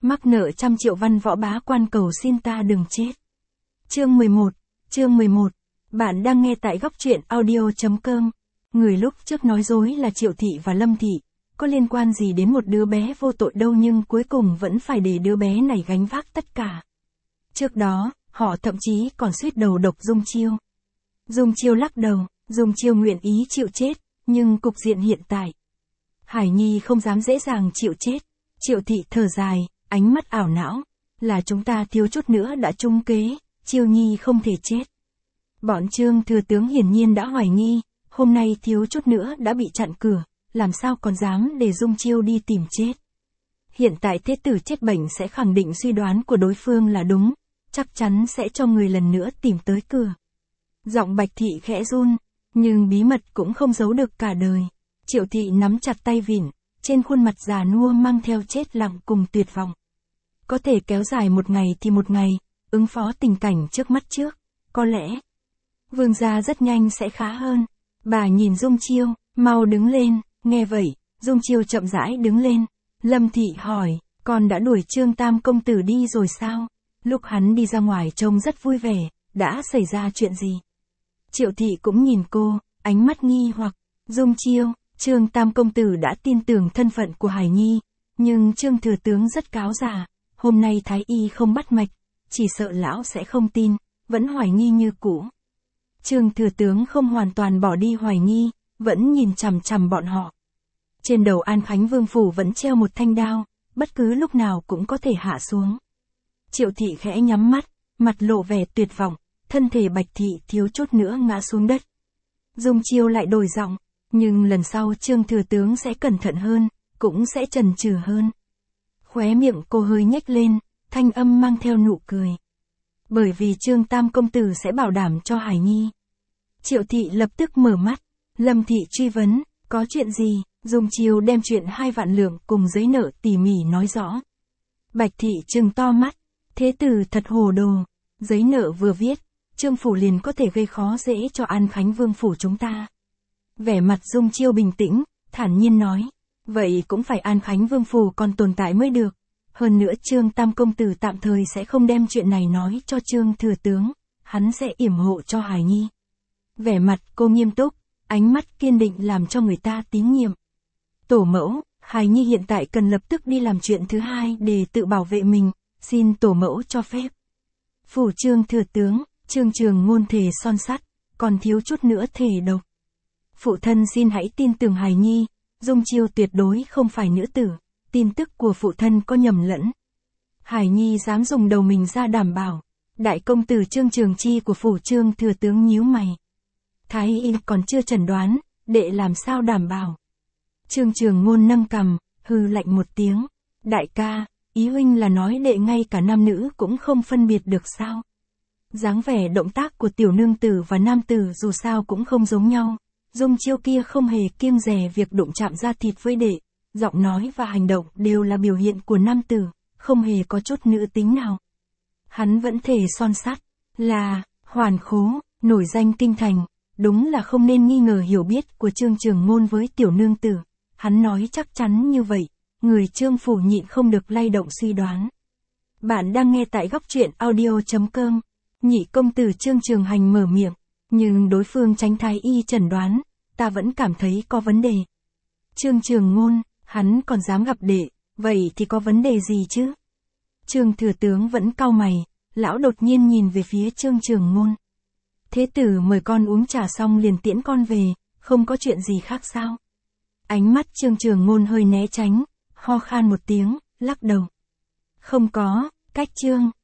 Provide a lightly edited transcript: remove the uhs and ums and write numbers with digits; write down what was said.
Mắc nợ 100 triệu văn võ bá quan cầu xin ta đừng chết. Chương 11. Bạn đang nghe tại góc truyện audio.com. Người lúc trước nói dối là Triệu Thị và Lâm Thị, có liên quan gì đến một đứa bé vô tội đâu, nhưng cuối cùng vẫn phải để đứa bé này gánh vác tất cả. Trước đó, họ thậm chí còn suýt đầu độc Dung Chiêu. Dung Chiêu lắc đầu, Dung Chiêu nguyện ý chịu chết, nhưng cục diện hiện tại, Hải Nhi không dám dễ dàng chịu chết. Triệu Thị thở dài, ánh mắt ảo não, là chúng ta thiếu chút nữa đã trúng kế, Chiêu Nhi không thể chết. Bọn Trương thừa tướng hiển nhiên đã hoài nghi, hôm nay thiếu chút nữa đã bị chặn cửa, làm sao còn dám để Dung Chiêu đi tìm chết. Hiện tại thế tử chết bệnh sẽ khẳng định suy đoán của đối phương là đúng, chắc chắn sẽ cho người lần nữa tìm tới cửa. Giọng Bạch Thị khẽ run, nhưng bí mật cũng không giấu được cả đời. Triệu Thị nắm chặt tay vịn, trên khuôn mặt già nua mang theo chết lặng cùng tuyệt vọng. Có thể kéo dài một ngày thì một ngày, ứng phó tình cảnh trước mắt trước, có lẽ Vương gia rất nhanh sẽ khá hơn. Bà nhìn Dung Chiêu, mau đứng lên. Nghe vậy, Dung Chiêu chậm rãi đứng lên. Lâm Thị hỏi, con đã đuổi Trương Tam công tử đi rồi sao? Lúc hắn đi ra ngoài trông rất vui vẻ, đã xảy ra chuyện gì? Triệu Thị cũng nhìn cô, ánh mắt nghi hoặc. Dung Chiêu, Trương Tam công tử đã tin tưởng thân phận của Hải Nhi, nhưng Trương thừa tướng rất cáo già, hôm nay Thái Y không bắt mạch, chỉ sợ lão sẽ không tin, vẫn hoài nghi như cũ. Trương thừa tướng không hoàn toàn bỏ đi hoài nghi, vẫn nhìn chằm chằm bọn họ. Trên đầu An Khánh Vương phủ vẫn treo một thanh đao, bất cứ lúc nào cũng có thể hạ xuống. Triệu Thị khẽ nhắm mắt, mặt lộ vẻ tuyệt vọng, thân thể Bạch Thị thiếu chút nữa ngã xuống đất. Dung Chiêu lại đổi giọng, nhưng lần sau Trương thừa tướng sẽ cẩn thận hơn, cũng sẽ chần chừ hơn. Khóe miệng cô hơi nhếch lên, thanh âm mang theo nụ cười. Bởi vì Trương Tam công tử sẽ bảo đảm cho Hải Nhi. Triệu Thị lập tức mở mắt. Lâm Thị truy vấn, có chuyện gì? Dung Chiêu đem chuyện 2 vạn lượng cùng giấy nợ tỉ mỉ nói rõ. Bạch Thị trừng to mắt, thế tử thật hồ đồ, giấy nợ vừa viết, Trương phủ liền có thể gây khó dễ cho An Khánh Vương phủ chúng ta. Vẻ mặt Dung Chiêu bình tĩnh, thản nhiên nói, vậy cũng phải An Khánh Vương phủ còn tồn tại mới được. Hơn nữa Trương Tam công tử tạm thời sẽ không đem chuyện này nói cho Trương thừa tướng, hắn sẽ yểm hộ cho Hải Nhi. Vẻ mặt cô nghiêm túc, ánh mắt kiên định làm cho người ta tín nhiệm. Tổ mẫu, Hải Nhi hiện tại cần lập tức đi làm chuyện thứ hai để tự bảo vệ mình, xin tổ mẫu cho phép. Phủ Trương thừa tướng, Trương Trường Ngôn thề son sắt, còn thiếu chút nữa thề độc. Phụ thân xin hãy tin tưởng Hải Nhi, Dung Chiêu tuyệt đối không phải nữ tử, tin tức của phụ thân có nhầm lẫn. Hải Nhi dám dùng đầu mình ra đảm bảo. Đại công tử Trương Trường Chi của phủ Trương thừa tướng nhíu mày. Thái y còn chưa chẩn đoán, đệ làm sao đảm bảo? Trương Trường Ngôn nâng cằm, hừ lạnh một tiếng. Đại ca, ý huynh là nói đệ ngay cả nam nữ cũng không phân biệt được sao? Dáng vẻ động tác của tiểu nương tử và nam tử dù sao cũng không giống nhau. Dung Chiêu kia không hề kiêng dè việc đụng chạm da thịt với đệ. Giọng nói và hành động đều là biểu hiện của nam tử, không hề có chút nữ tính nào. Hắn vẫn thề son sắt, là Hoàn Khố, nổi danh kinh thành, đúng là không nên nghi ngờ hiểu biết của Trương Trường Ngôn với tiểu nương tử. Hắn nói chắc chắn như vậy, người Trương phủ nhịn không được lay động suy đoán. Bạn đang nghe tại góc truyện audio.com. Nhị công tử Trương Trường Hành mở miệng, nhưng đối phương tránh thái y chẩn đoán, ta vẫn cảm thấy có vấn đề. Trương Trường Ngôn, hắn còn dám gặp đệ, vậy thì có vấn đề gì chứ? Trương thừa tướng vẫn cau mày, lão đột nhiên nhìn về phía Trương Trường Ngôn. Thế tử mời con uống trà xong liền tiễn con về, không có chuyện gì khác sao? Ánh mắt Trương Trường Ngôn hơi né tránh, ho khan một tiếng, lắc đầu. Không có, cách Trương